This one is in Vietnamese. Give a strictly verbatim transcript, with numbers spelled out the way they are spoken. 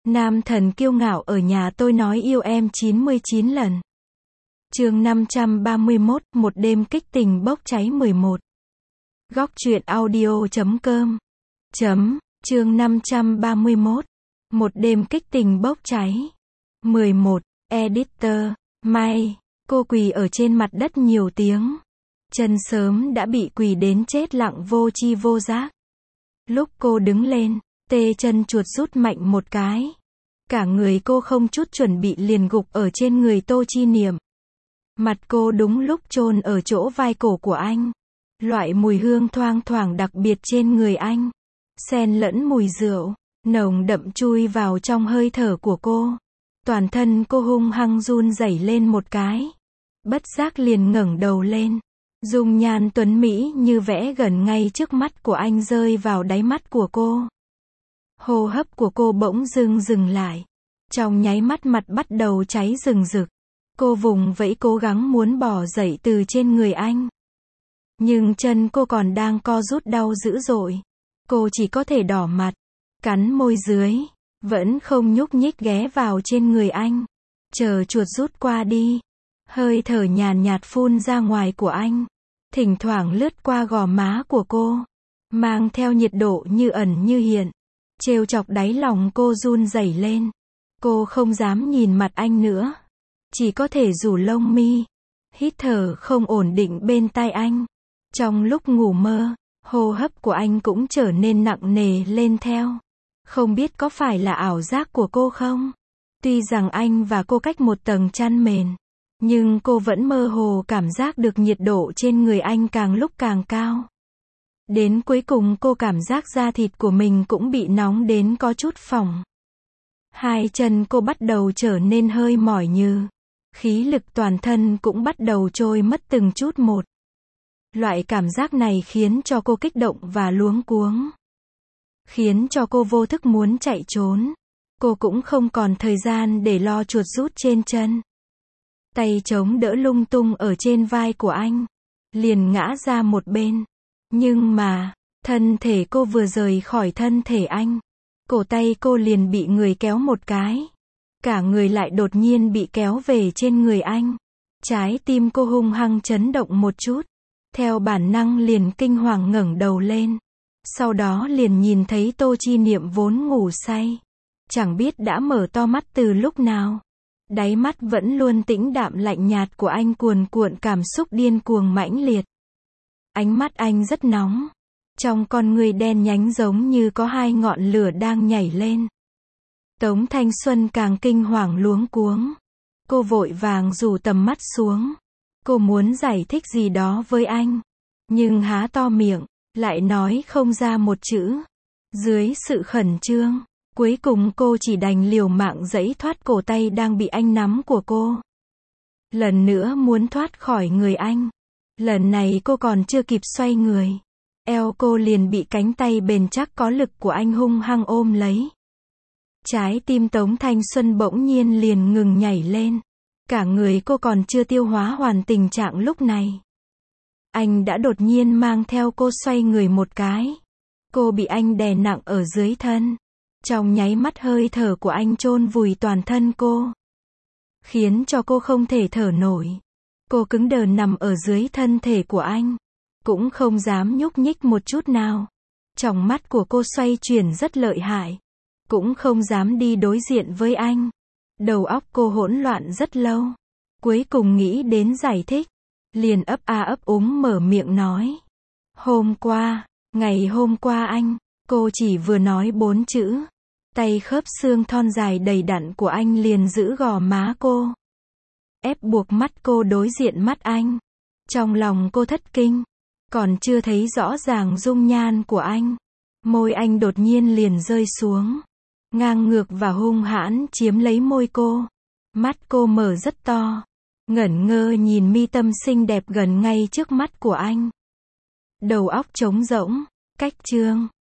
Nam thần kiêu ngạo ở nhà tôi nói yêu em chín mươi chín lần. Chương năm trăm ba mươi mốt, một đêm kích tình bốc cháy mười một. Góc truyện audio chấm com. Chấm, chương năm trăm ba mươi mốt. Một đêm kích tình bốc cháy. mười một, Editor, May, cô quỳ ở trên mặt đất nhiều tiếng. Chân sớm đã bị quỳ đến chết lặng vô chi vô giác. Lúc cô đứng lên, tê chân chuột rút mạnh một cái. Cả người cô không chút chuẩn bị liền gục ở trên người Tô Chi Niệm. Mặt cô đúng lúc chôn ở chỗ vai cổ của anh. Loại mùi hương thoang thoảng đặc biệt trên người anh. Xen lẫn mùi rượu, nồng đậm chui vào trong hơi thở của cô. Toàn thân cô hung hăng run rẩy lên một cái. Bất giác liền ngẩng đầu lên. Dung nhan tuấn mỹ như vẽ gần ngay trước mắt của anh rơi vào đáy mắt của cô. Hô hấp của cô bỗng dưng dừng lại. Trong nháy mắt mặt bắt đầu cháy rừng rực. Cô vùng vẫy cố gắng muốn bò dậy từ trên người anh. Nhưng chân cô còn đang co rút đau dữ dội. Cô chỉ có thể đỏ mặt, cắn môi dưới, vẫn không nhúc nhích ghé vào trên người anh. Chờ chuột rút qua đi. Hơi thở nhàn nhạt phun ra ngoài của anh. Thỉnh thoảng lướt qua gò má của cô. Mang theo nhiệt độ như ẩn như hiện. Trêu chọc đáy lòng cô run rẩy lên. Cô không dám nhìn mặt anh nữa. Chỉ có thể rủ lông mi. Hít thở không ổn định bên tai anh. Trong lúc ngủ mơ, hô hấp của anh cũng trở nên nặng nề lên theo. Không biết có phải là ảo giác của cô không? Tuy rằng anh và cô cách một tầng chăn mền. Nhưng cô vẫn mơ hồ cảm giác được nhiệt độ trên người anh càng lúc càng cao. Đến cuối cùng cô cảm giác da thịt của mình cũng bị nóng đến có chút phỏng. Hai chân cô bắt đầu trở nên hơi mỏi nhừ. Khí lực toàn thân cũng bắt đầu trôi mất từng chút một. Loại cảm giác này khiến cho cô kích động và luống cuống. Khiến cho cô vô thức muốn chạy trốn. Cô cũng không còn thời gian để lo chuột rút trên chân. Tay chống đỡ lung tung ở trên vai của anh. Liền ngã ra một bên. Nhưng mà, thân thể cô vừa rời khỏi thân thể anh. Cổ tay cô liền bị người kéo một cái. Cả người lại đột nhiên bị kéo về trên người anh. Trái tim cô hung hăng chấn động một chút. Theo bản năng liền kinh hoàng ngẩng đầu lên. Sau đó liền nhìn thấy Tô Chi Niệm vốn ngủ say. Chẳng biết đã mở to mắt từ lúc nào. Đáy mắt vẫn luôn tĩnh đạm lạnh nhạt của anh cuồn cuộn cảm xúc điên cuồng mãnh liệt. Ánh mắt anh rất nóng. Trong con người đen nhánh giống như có hai ngọn lửa đang nhảy lên. Tống Thanh Xuân càng kinh hoàng luống cuống. Cô vội vàng rủ tầm mắt xuống. Cô muốn giải thích gì đó với anh. Nhưng há to miệng, lại nói không ra một chữ. Dưới sự khẩn trương, cuối cùng cô chỉ đành liều mạng giãy thoát cổ tay đang bị anh nắm của cô. Lần nữa muốn thoát khỏi người anh. Lần này cô còn chưa kịp xoay người. Eo cô liền bị cánh tay bền chắc có lực của anh hung hăng ôm lấy. Trái tim Tống Thanh Xuân bỗng nhiên liền ngừng nhảy lên. Cả người cô còn chưa tiêu hóa hoàn tình trạng lúc này. Anh đã đột nhiên mang theo cô xoay người một cái. Cô bị anh đè nặng ở dưới thân. Trong nháy mắt hơi thở của anh chôn vùi toàn thân cô. Khiến cho cô không thể thở nổi. Cô cứng đờ nằm ở dưới thân thể của anh. Cũng không dám nhúc nhích một chút nào. Tròng mắt của cô xoay chuyển rất lợi hại. Cũng không dám đi đối diện với anh. Đầu óc cô hỗn loạn rất lâu. Cuối cùng nghĩ đến giải thích. Liền ấp a ấp úng mở miệng nói. Hôm qua, ngày hôm qua anh, cô chỉ vừa nói bốn chữ. Tay khớp xương thon dài đầy đặn của anh liền giữ gò má cô. Ép buộc mắt cô đối diện mắt anh. Trong lòng cô thất kinh. Còn chưa thấy rõ ràng dung nhan của anh. Môi anh đột nhiên liền rơi xuống. Ngang ngược và hung hãn chiếm lấy môi cô. Mắt cô mở rất to. Ngẩn ngơ nhìn mi tâm xinh đẹp gần ngay trước mắt của anh. Đầu óc trống rỗng. Cách chương.